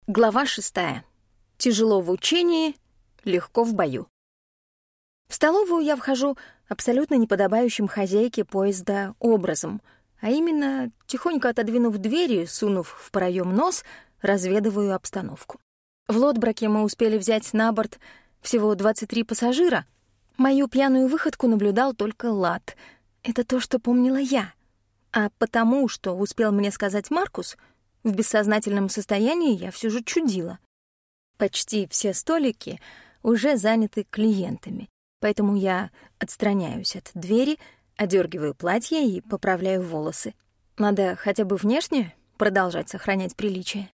Глава 6. Тяжело в учении, легко в бою. В столовую я вхожу абсолютно неподобающим хозяйке поезда образом, а именно, тихонько отодвинув двери, сунув в проем нос, разведываю обстановку. В Лотбраке мы успели взять на борт всего 23 пассажира. Мою пьяную выходку наблюдал только Лат. Это то, что помнила я. А потому, что успел мне сказать Маркус, в бессознательном состоянии я все же чудила. Почти все столики уже заняты клиентами, поэтому я отстраняюсь от двери, одергиваю платье и поправляю волосы. Надо хотя бы внешне продолжать сохранять приличие.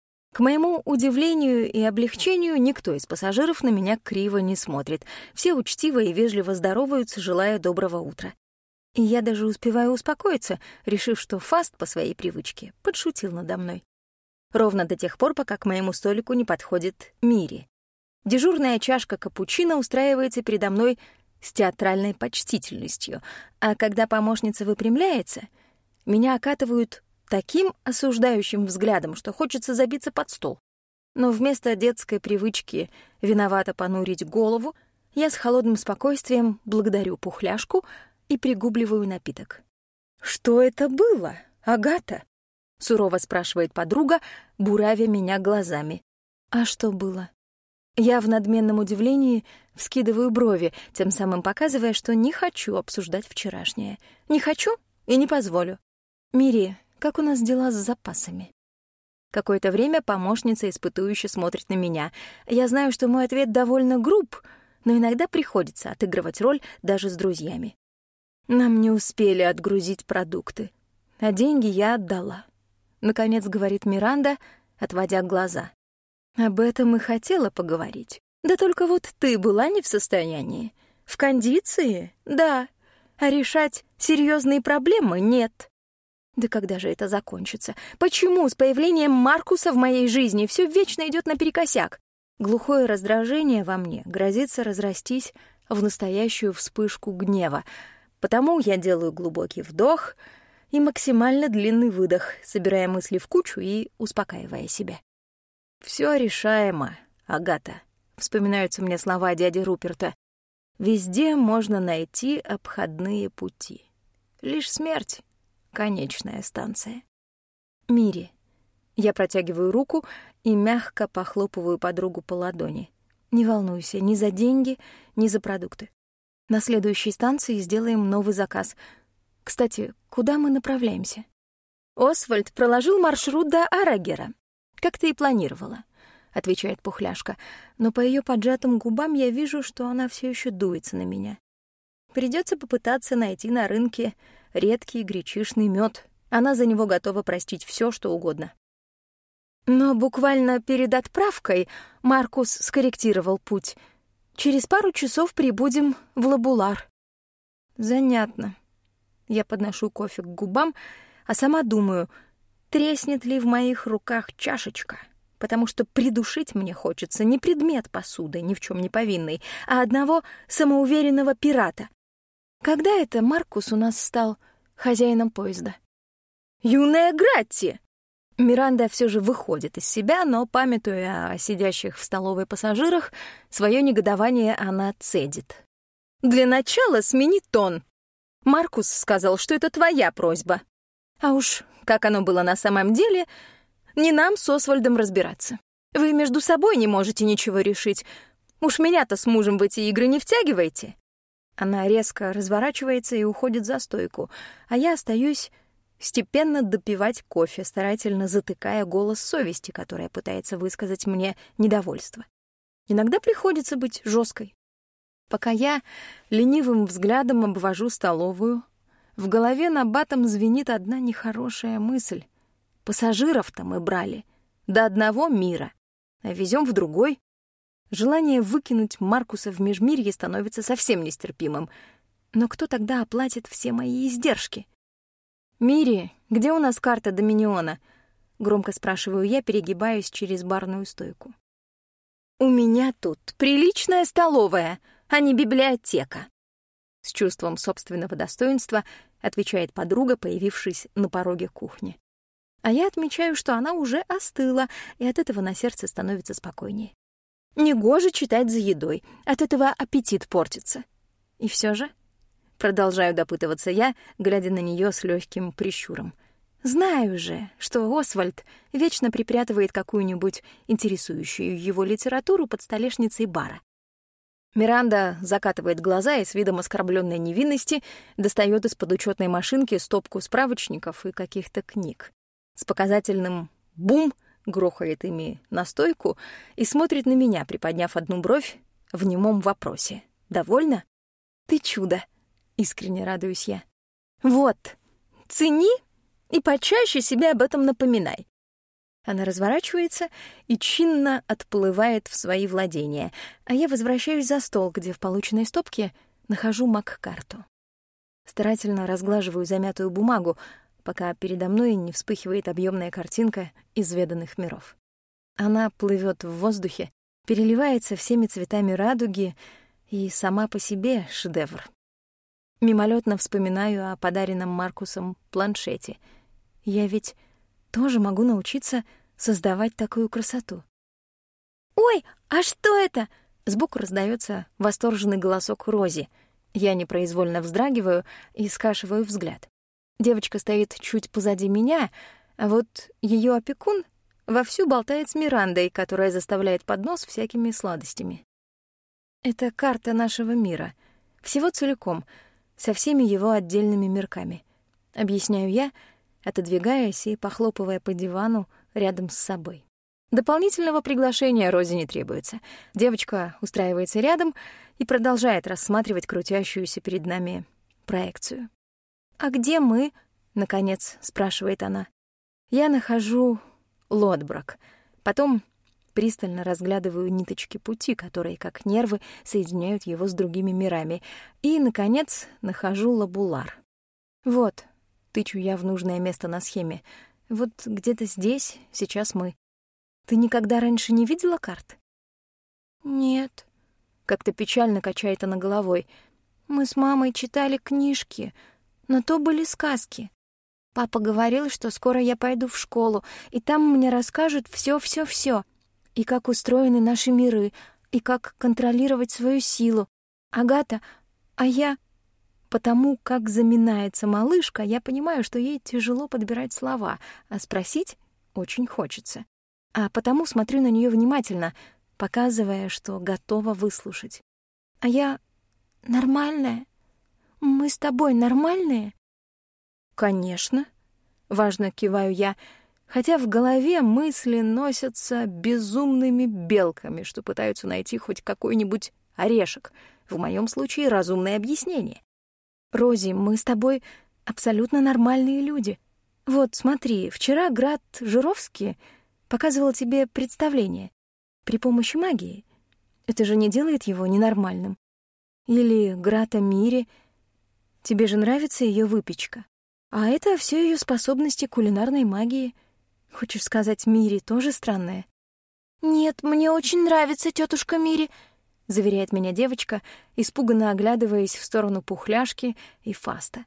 К моему удивлению и облегчению никто из пассажиров на меня криво не смотрит. Все учтиво и вежливо здороваются, желая доброго утра. И я даже успеваю успокоиться, решив, что Фаст по своей привычке подшутил надо мной. Ровно до тех пор, пока к моему столику не подходит Мири. Дежурная чашка капучино устраивается передо мной с театральной почтительностью, а когда помощница выпрямляется, меня окатывают таким осуждающим взглядом, что хочется забиться под стол. Но вместо детской привычки виновато понурить голову, я с холодным спокойствием благодарю пухляшку и пригубливаю напиток. «Что это было, Агата?» — сурово спрашивает подруга, буравя меня глазами. «А что было?» Я в надменном удивлении вскидываю брови, тем самым показывая, что не хочу обсуждать вчерашнее. Не хочу и не позволю. «Мири, как у нас дела с запасами?» Какое-то время помощница испытующе смотрит на меня. Я знаю, что мой ответ довольно груб, но иногда приходится отыгрывать роль даже с друзьями. Нам не успели отгрузить продукты, а деньги я отдала. Наконец говорит Миранда, отводя глаза. Об этом и хотела поговорить. Да только вот ты была не в состоянии. В кондиции? Да. А решать серьезные проблемы нет. Да когда же это закончится? Почему с появлением Маркуса в моей жизни все вечно идет наперекосяк? Глухое раздражение во мне грозится разрастись в настоящую вспышку гнева. Потому я делаю глубокий вдох и максимально длинный выдох, собирая мысли в кучу и успокаивая себя. «Всё решаемо, Агата», — вспоминаются мне слова дяди Руперта. «Везде можно найти обходные пути. Лишь смерть — конечная станция». «Мири». Я протягиваю руку и мягко похлопываю подругу по ладони. «Не волнуйся ни за деньги, ни за продукты. На следующей станции сделаем новый заказ. Кстати, куда мы направляемся?» «Освальд проложил маршрут до Арагера, как ты и планировала», — отвечает Пухляшка, но по ее поджатым губам я вижу, что она все еще дуется на меня. Придется попытаться найти на рынке редкий гречишный мед. Она за него готова простить все, что угодно. Но буквально перед отправкой Маркус скорректировал путь. Через пару часов прибудем в Лабулар. Занятно. Я подношу кофе к губам, а сама думаю, треснет ли в моих руках чашечка, потому что придушить мне хочется не предмет посуды, ни в чем не повинный, а одного самоуверенного пирата. Когда это Маркус у нас стал хозяином поезда? «Юная Гратти!» Миранда все же выходит из себя, но, памятуя о сидящих в столовой пассажирах, свое негодование она цедит. «Для начала смени тон. Маркус сказал, что это твоя просьба. А уж как оно было на самом деле, не нам с Освальдом разбираться. Вы между собой не можете ничего решить. Уж меня-то с мужем в эти игры не втягивайте». Она резко разворачивается и уходит за стойку, а я остаюсь степенно допивать кофе, старательно затыкая голос совести, которая пытается высказать мне недовольство. Иногда приходится быть жесткой. Пока я ленивым взглядом обвожу столовую, в голове набатом звенит одна нехорошая мысль. Пассажиров-то мы брали до одного мира, а везем в другой. Желание выкинуть Маркуса в межмирье становится совсем нестерпимым. Но кто тогда оплатит все мои издержки? «Мири, где у нас карта Доминиона?» — громко спрашиваю я, перегибаясь через барную стойку. «У меня тут приличная столовая, а не библиотека», — с чувством собственного достоинства отвечает подруга, появившись на пороге кухни. А я отмечаю, что она уже остыла, и от этого на сердце становится спокойнее. Негоже читать за едой, от этого аппетит портится. И все же, продолжаю допытываться я, глядя на нее с легким прищуром, знаю же, что Освальд вечно припрятывает какую-нибудь интересующую его литературу под столешницей бара. Миранда закатывает глаза и с видом оскорбленной невинности достает из-под учетной машинки стопку справочников и каких-то книг. С показательным «бум» грохает ими на стойку и смотрит на меня, приподняв одну бровь в немом вопросе. «Довольна?» «Ты чудо!» — искренне радуюсь я. «Вот, цени и почаще себе об этом напоминай». Она разворачивается и чинно отплывает в свои владения, а я возвращаюсь за стол, где в полученной стопке нахожу Маккарту. Старательно разглаживаю замятую бумагу, пока передо мной не вспыхивает объемная картинка изведанных миров. Она плывет в воздухе, переливается всеми цветами радуги и сама по себе шедевр. Мимолетно вспоминаю о подаренном Маркусом планшете. Я ведь тоже могу научиться создавать такую красоту. «Ой, а что это?» Сбоку раздается восторженный голосок Рози. Я непроизвольно вздрагиваю и скашиваю взгляд. Девочка стоит чуть позади меня, а вот ее опекун вовсю болтает с Мирандой, которая заставляет поднос всякими сладостями. Это карта нашего мира, всего целиком, со всеми его отдельными мирками. Объясняю я, отодвигаясь и похлопывая по дивану рядом с собой. Дополнительного приглашения Розе не требуется. Девочка устраивается рядом и продолжает рассматривать крутящуюся перед нами проекцию. «А где мы?» — наконец спрашивает она. Я нахожу Лотброк. Потом пристально разглядываю ниточки пути, которые, как нервы, соединяют его с другими мирами. И, наконец, нахожу Лабулар. Вот, тычу я в нужное место на схеме. Вот где-то здесь сейчас мы. Ты никогда раньше не видела карт? Нет. Как-то печально качает она головой. Мы с мамой читали книжки, но то были сказки. Папа говорил, что скоро я пойду в школу, и там мне расскажут всё. И как устроены наши миры, и как контролировать свою силу. Агата, а я... Потому как заминается малышка, я понимаю, что ей тяжело подбирать слова, а спросить очень хочется. А потому смотрю на нее внимательно, показывая, что готова выслушать. А я нормальная? Мы с тобой нормальные? Конечно. Важно киваю я, хотя в голове мысли носятся безумными белками, что пытаются найти хоть какой-нибудь орешек, в моем случае разумное объяснение. Рози, мы с тобой абсолютно нормальные люди. Вот, смотри, вчера Град Жировский показывал тебе представление при помощи магии. Это же не делает его ненормальным. Или Грата Мире. Тебе же нравится ее выпечка. А это все ее способности к кулинарной магии. Хочешь сказать, Мире тоже странная? «Нет, мне очень нравится тетушка Мире», — заверяет меня девочка, испуганно оглядываясь в сторону Пухляшки и Фаста.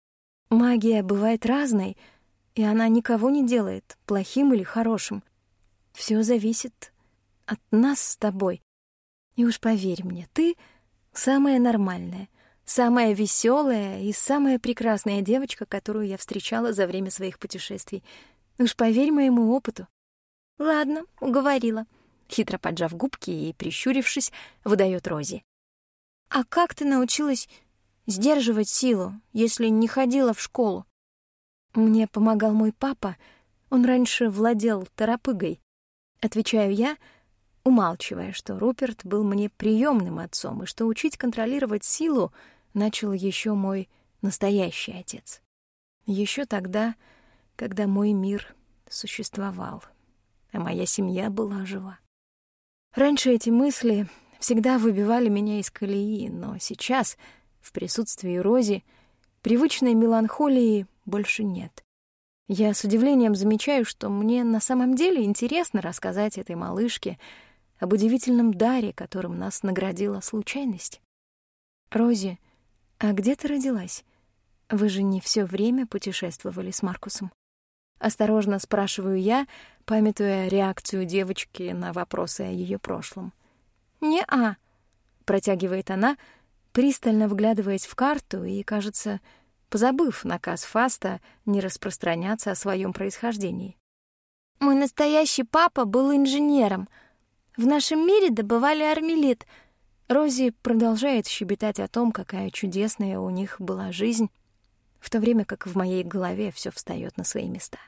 Магия бывает разной, и она никого не делает плохим или хорошим. Все зависит от нас с тобой. И уж поверь мне, ты самая нормальная, самая веселая и самая прекрасная девочка, которую я встречала за время своих путешествий. Уж поверь моему опыту. Ладно, уговорила. Хитро поджав губки и прищурившись, выдаёт Рози. «А как ты научилась сдерживать силу, если не ходила в школу?» «Мне помогал мой папа. Он раньше владел торопыгой». Отвечаю я, умалчивая, что Руперт был мне приемным отцом и что учить контролировать силу начал еще мой настоящий отец. Еще тогда, когда мой мир существовал, а моя семья была жива. Раньше эти мысли всегда выбивали меня из колеи, но сейчас, в присутствии Рози, привычной меланхолии больше нет. Я с удивлением замечаю, что мне на самом деле интересно рассказать этой малышке об удивительном даре, которым нас наградила случайность. «Рози, а где ты родилась? Вы же не все время путешествовали с Маркусом?» Осторожно спрашиваю я, памятуя реакцию девочки на вопросы о ее прошлом. «Не-а», — протягивает она, пристально вглядываясь в карту и, кажется, позабыв наказ Фаста не распространяться о своем происхождении. «Мой настоящий папа был инженером. В нашем мире добывали армелит». Рози продолжает щебетать о том, какая чудесная у них была жизнь, в то время как в моей голове все встаёт на свои места.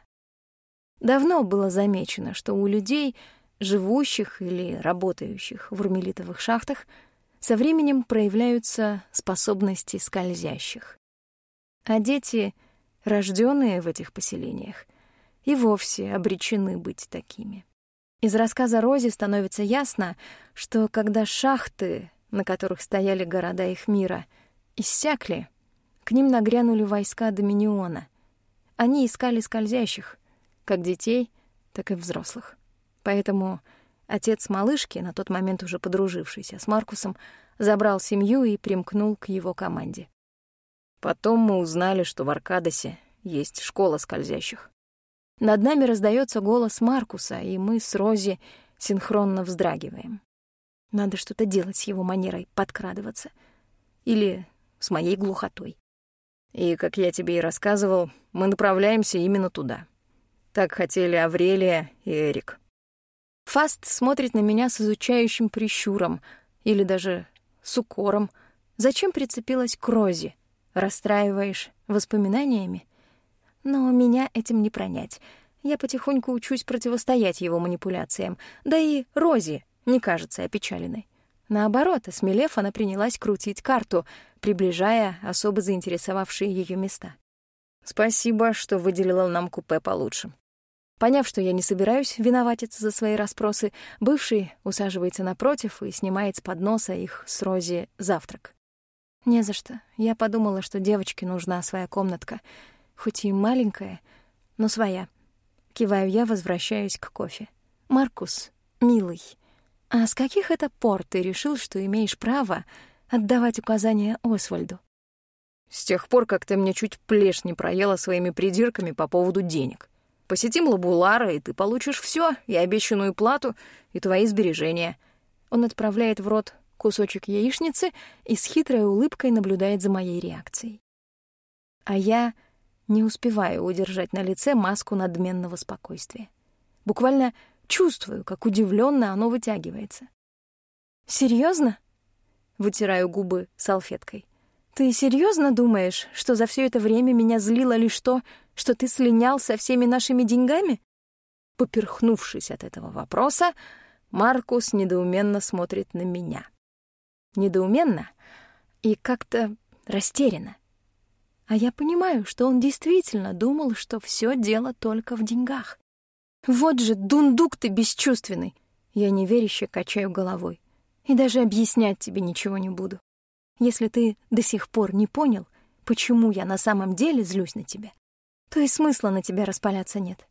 Давно было замечено, что у людей, живущих или работающих в армелитовых шахтах, со временем проявляются способности скользящих. А дети, рождённые в этих поселениях, и вовсе обречены быть такими. Из рассказа Рози становится ясно, что когда шахты, на которых стояли города их мира, иссякли, к ним нагрянули войска Доминиона. Они искали скользящих, как детей, так и взрослых. Поэтому отец малышки, на тот момент уже подружившийся с Маркусом, забрал семью и примкнул к его команде. Потом мы узнали, что в Аркадосе есть школа скользящих. Над нами раздаётся голос Маркуса, и мы с Рози синхронно вздрагиваем. Надо что-то делать с его манерой подкрадываться. Или с моей глухотой. И, как я тебе и рассказывал, мы направляемся именно туда. Так хотели Аврелия и Эрик. Фаст смотрит на меня с изучающим прищуром, или даже с укором. Зачем прицепилась к Рози? Расстраиваешь воспоминаниями? Но меня этим не пронять. Я потихоньку учусь противостоять его манипуляциям. Да и Рози не кажется опечаленной. Наоборот, осмелев, она принялась крутить карту, приближая особо заинтересовавшие ее места. Спасибо, что выделила нам купе получше. Поняв, что я не собираюсь виноватиться за свои расспросы, бывший усаживается напротив и снимает с подноса их с Рози завтрак. Не за что. Я подумала, что девочке нужна своя комнатка. Хоть и маленькая, но своя. Киваю я, возвращаюсь к кофе. «Маркус, милый, а с каких это пор ты решил, что имеешь право отдавать указания Освальду?» «С тех пор, как ты мне чуть плешь не проела своими придирками по поводу денег. Посетим Лабулара, и ты получишь всё, и обещанную плату, и твои сбережения». Он отправляет в рот кусочек яичницы и с хитрой улыбкой наблюдает за моей реакцией. А я не успеваю удержать на лице маску надменного спокойствия. Буквально чувствую, как удивлённо оно вытягивается. «Серьёзно?» — вытираю губы салфеткой. «Ты серьёзно думаешь, что за всё это время меня злило лишь то, что ты слинял со всеми нашими деньгами?» Поперхнувшись от этого вопроса, Маркус недоуменно смотрит на меня. Недоуменно и как-то растерянно. А я понимаю, что он действительно думал, что всё дело только в деньгах. Вот же дундук ты бесчувственный! Я неверяще качаю головой. И даже объяснять тебе ничего не буду. Если ты до сих пор не понял, почему я на самом деле злюсь на тебя, то и смысла на тебя распаляться нет.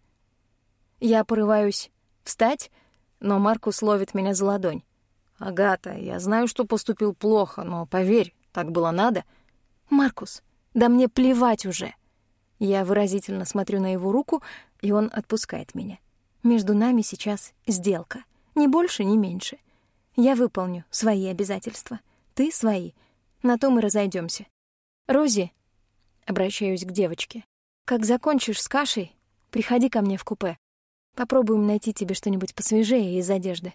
Я порываюсь встать, но Маркус ловит меня за ладонь. «Агата, я знаю, что поступил плохо, но поверь, так было надо». «Маркус, да мне плевать уже». Я выразительно смотрю на его руку, и он отпускает меня. Между нами сейчас сделка. Ни больше, ни меньше. Я выполню свои обязательства. Ты — свои. На то мы разойдёмся. Рози, обращаюсь к девочке, как закончишь с кашей, приходи ко мне в купе. Попробуем найти тебе что-нибудь посвежее из одежды.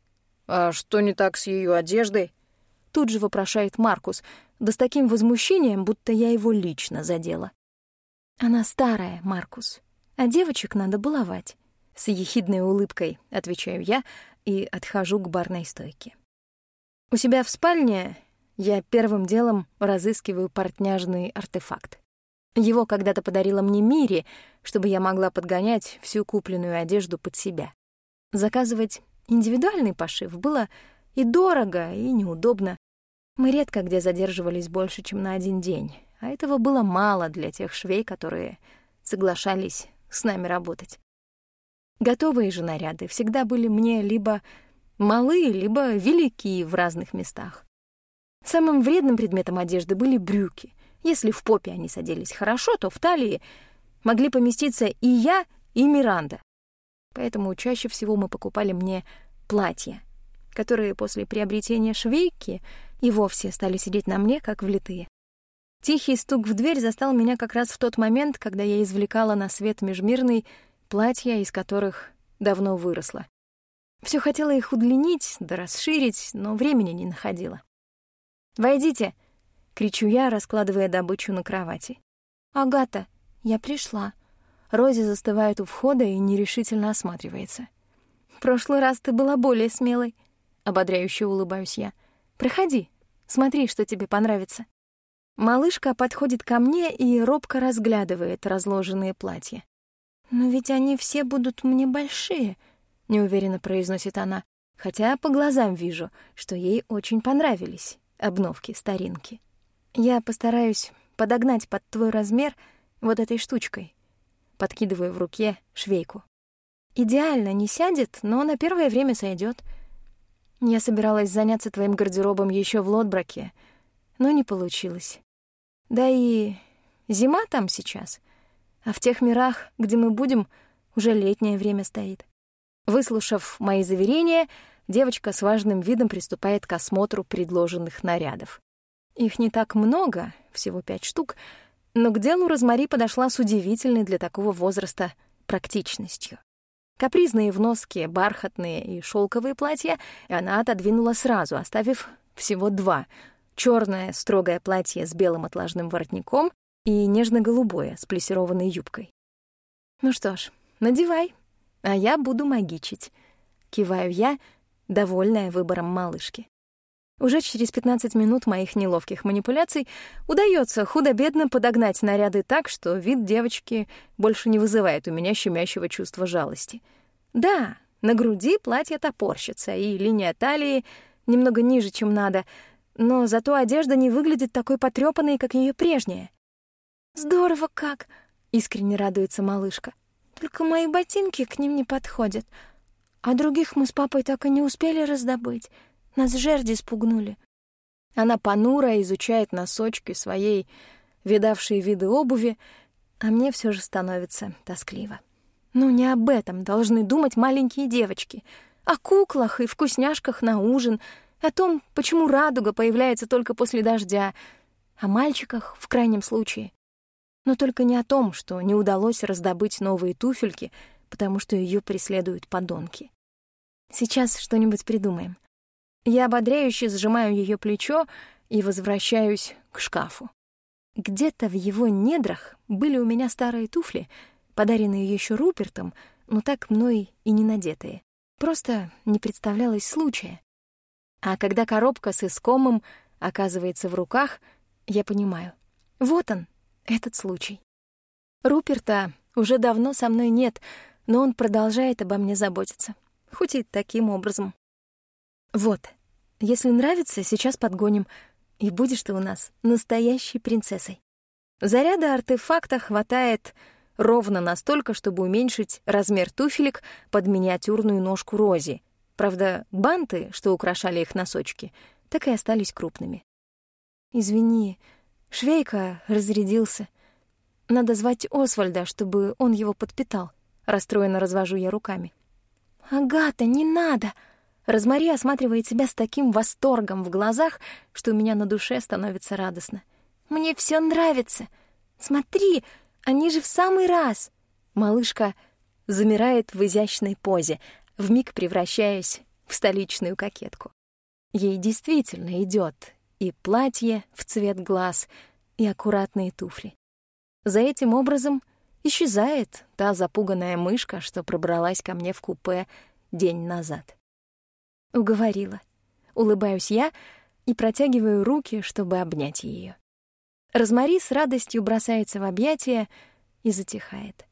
«А что не так с её одеждой?» Тут же вопрошает Маркус, да с таким возмущением, будто я его лично задела. Она старая, Маркус, а девочек надо баловать. С ехидной улыбкой отвечаю я и отхожу к барной стойке. У себя в спальне я первым делом разыскиваю портняжный артефакт. Его когда-то подарила мне Мири, чтобы я могла подгонять всю купленную одежду под себя. Заказывать индивидуальный пошив было и дорого, и неудобно. Мы редко где задерживались больше, чем на 1 день, а этого было мало для тех швей, которые соглашались с нами работать. Готовые же наряды всегда были мне либо малы, либо велики в разных местах. Самым вредным предметом одежды были брюки. Если в попе они садились хорошо, то в талии могли поместиться и я, и Миранда. Поэтому чаще всего мы покупали мне платья, которые после приобретения швейки и вовсе стали сидеть на мне, как влитые. Тихий стук в дверь застал меня как раз в тот момент, когда я извлекала на свет межмирный платья, из которых давно выросла. Всё хотела их удлинить да расширить, но времени не находила. «Войдите!» — кричу я, раскладывая добычу на кровати. «Агата, я пришла». Рози застывает у входа и нерешительно осматривается. «В прошлый раз ты была более смелой», — ободряюще улыбаюсь я. «Проходи, смотри, что тебе понравится». Малышка подходит ко мне и робко разглядывает разложенные платья. «Но ведь они все будут мне большие», — неуверенно произносит она, хотя по глазам вижу, что ей очень понравились обновки-старинки. «Я постараюсь подогнать под твой размер вот этой штучкой». Подкидываю в руке швейку. «Идеально не сядет, но на первое время сойдет. Я собиралась заняться твоим гардеробом еще в Лотбраке, но не получилось. Да и зима там сейчас, а в тех мирах, где мы будем, уже летнее время стоит». Выслушав мои заверения, девочка с важным видом приступает к осмотру предложенных нарядов. Их не так много, всего 5 штук, но к делу Розмари подошла с удивительной для такого возраста практичностью. Капризные в носке, бархатные и шелковые платья она отодвинула сразу, оставив всего 2: чёрное строгое платье с белым отложным воротником и нежно-голубое с плессированной юбкой. «Ну что ж, надевай, а я буду магичить», — киваю я, довольная выбором малышки. Уже через 15 минут моих неловких манипуляций удаётся худо-бедно подогнать наряды так, что вид девочки больше не вызывает у меня щемящего чувства жалости. Да, на груди платье топорщится, и линия талии немного ниже, чем надо, но зато одежда не выглядит такой потрёпанной, как её прежняя. «Здорово как!» — искренне радуется малышка. «Только мои ботинки к ним не подходят, а других мы с папой так и не успели раздобыть. Нас жерди спугнули». Она понуро изучает носочки своей видавшей виды обуви, а мне всё же становится тоскливо. Ну, не об этом должны думать маленькие девочки. О куклах и вкусняшках на ужин, о том, почему радуга появляется только после дождя, о мальчиках в крайнем случае. Но только не о том, что не удалось раздобыть новые туфельки, потому что её преследуют подонки. Сейчас что-нибудь придумаем. Я ободряюще сжимаю её плечо и возвращаюсь к шкафу. Где-то в его недрах были у меня старые туфли, подаренные ещё Рупертом, но так мной и не надетые. Просто не представлялось случая. А когда коробка с искомым оказывается в руках, я понимаю. Вот он, этот случай. Руперта уже давно со мной нет, но он продолжает обо мне заботиться. Хоть и таким образом. Вот, если нравится, сейчас подгоним, и будешь ты у нас настоящей принцессой. Заряда артефакта хватает ровно настолько, чтобы уменьшить размер туфелек под миниатюрную ножку Рози. Правда, банты, что украшали их носочки, так и остались крупными. «Извини, швейка разрядился. Надо звать Освальда, чтобы он его подпитал». Расстроенно развожу я руками. «Агата, не надо!» Розмари осматривает себя с таким восторгом в глазах, что у меня на душе становится радостно. «Мне всё нравится. Смотри, они же в самый раз!» Малышка замирает в изящной позе, вмиг превращаясь в столичную кокетку. Ей действительно идёт и платье в цвет глаз, и аккуратные туфли. За этим образом исчезает та запуганная мышка, что пробралась ко мне в купе день назад. Уговорила. Улыбаюсь я и протягиваю руки, чтобы обнять её. Розмари с радостью бросается в объятия и затихает.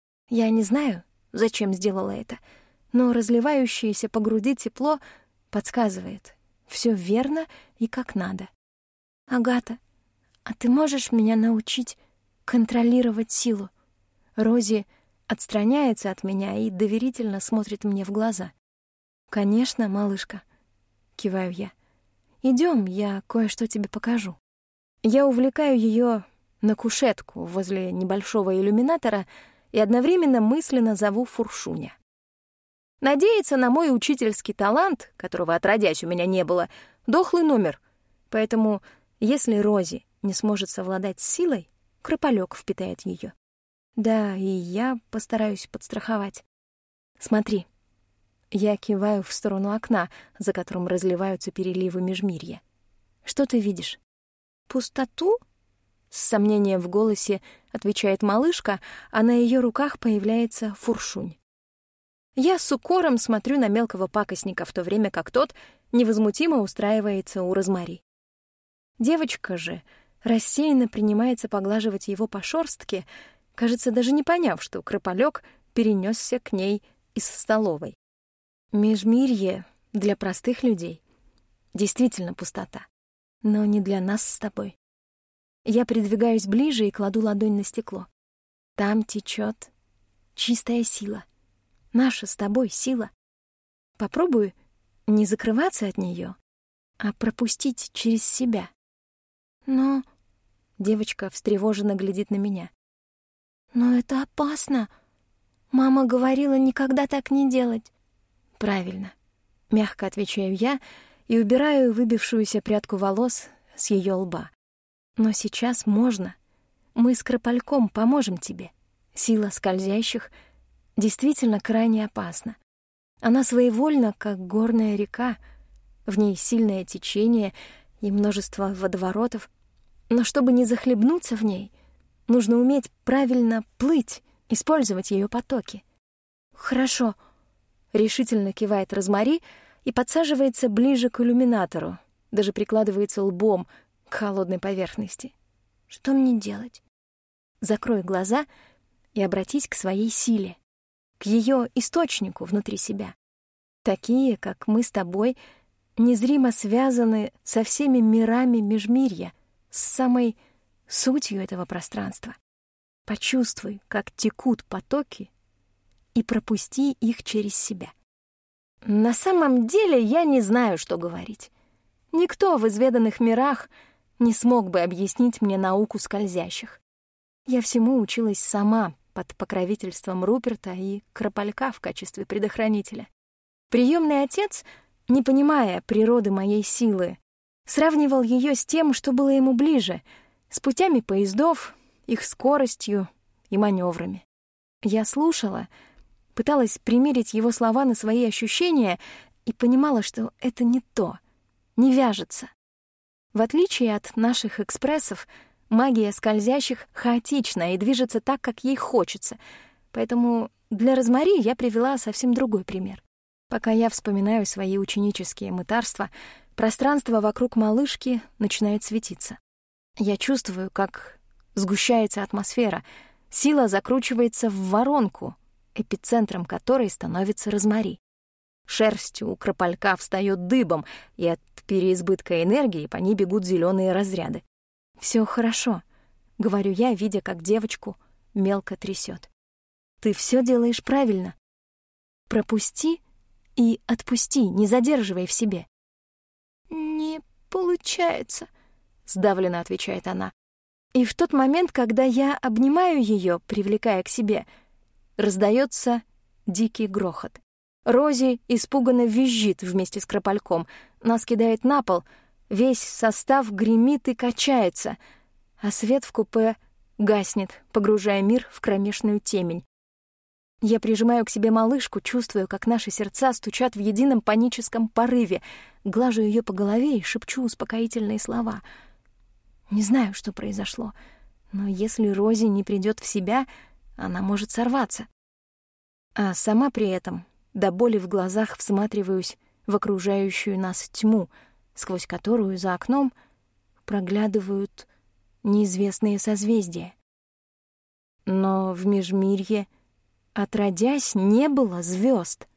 Я не знаю, зачем сделала это, но разливающееся по груди тепло подсказывает. Всё верно и как надо. «Агата, а ты можешь меня научить контролировать силу?» Рози отстраняется от меня и доверительно смотрит мне в глаза. «Конечно, малышка», — киваю я. «Идём, я кое-что тебе покажу». Я увлекаю её на кушетку возле небольшого иллюминатора и одновременно мысленно зову Фуршуня. Надеяться на мой учительский талант, которого отродясь у меня не было, дохлый номер. Поэтому, если Рози не сможет совладать с силой, Крополёк впитает ее. Да, и я постараюсь подстраховать. Смотри. Я киваю в сторону окна, за которым разливаются переливы межмирья. Что ты видишь? Пустоту? С сомнением в голосе отвечает малышка, а на ее руках появляется Фуршунь. Я с укором смотрю на мелкого пакостника, в то время как тот невозмутимо устраивается у Розмари. Девочка же рассеянно принимается поглаживать его по шорстке, кажется, даже не поняв, что Крополёк перенесся к ней из столовой. Межмирье для простых людей действительно пустота, но не для нас с тобой. Я придвигаюсь ближе и кладу ладонь на стекло. Там течет чистая сила. Наша с тобой сила. Попробую не закрываться от нее, а пропустить через себя. Но... Девочка встревоженно глядит на меня. Но это опасно. Мама говорила никогда так не делать. Правильно. Мягко отвечаю я и убираю выбившуюся прядку волос с ее лба. Но сейчас можно. Мы с Кропольком поможем тебе. Сила скользящих действительно крайне опасна. Она своевольна, как горная река. В ней сильное течение и множество водоворотов. Но чтобы не захлебнуться в ней, нужно уметь правильно плыть, использовать ее потоки. Хорошо. Решительно кивает Розмари и подсаживается ближе к иллюминатору, даже прикладывается лбом к холодной поверхности. Что мне делать? Закрой глаза и обратись к своей силе, к ее источнику внутри себя. Такие, как мы с тобой, незримо связаны со всеми мирами межмирья, с самой сутью этого пространства. Почувствуй, как текут потоки, и пропусти их через себя. На самом деле я не знаю, что говорить. Никто в изведанных мирах не смог бы объяснить мне науку скользящих. Я всему училась сама под покровительством Руперта и Крополька в качестве предохранителя. Приемный отец, не понимая природы моей силы, сравнивал ее с тем, что было ему ближе, с путями поездов, их скоростью и маневрами. Я слушала, пыталась примерить его слова на свои ощущения и понимала, что это не то, не вяжется. В отличие от наших экспрессов, магия скользящих хаотична и движется так, как ей хочется, поэтому для Розмари я привела совсем другой пример. Пока я вспоминаю свои ученические мытарства, пространство вокруг малышки начинает светиться. Я чувствую, как сгущается атмосфера, сила закручивается в воронку, эпицентром которой становится Розмари. Шерсть у Крополька встаёт дыбом, и от переизбытка энергии по ней бегут зелёные разряды. «Всё хорошо», — говорю я, видя, как девочку мелко трясёт. «Ты всё делаешь правильно. Пропусти и отпусти, не задерживай в себе». «Не получается», — сдавленно отвечает она. И в тот момент, когда я обнимаю её, привлекая к себе, раздаётся дикий грохот. Рози испуганно визжит вместе с Кропольком, нас кидает на пол, весь состав гремит и качается, а свет в купе гаснет, погружая мир в кромешную темень. Я прижимаю к себе малышку, чувствую, как наши сердца стучат в едином паническом порыве, глажу её по голове и шепчу успокоительные слова. Не знаю, что произошло, но если Рози не придёт в себя, она может сорваться. А сама при этом до боли в глазах всматриваюсь в окружающую нас тьму, сквозь которую за окном проглядывают неизвестные созвездия. Но в межмирье, отродясь, не было звёзд.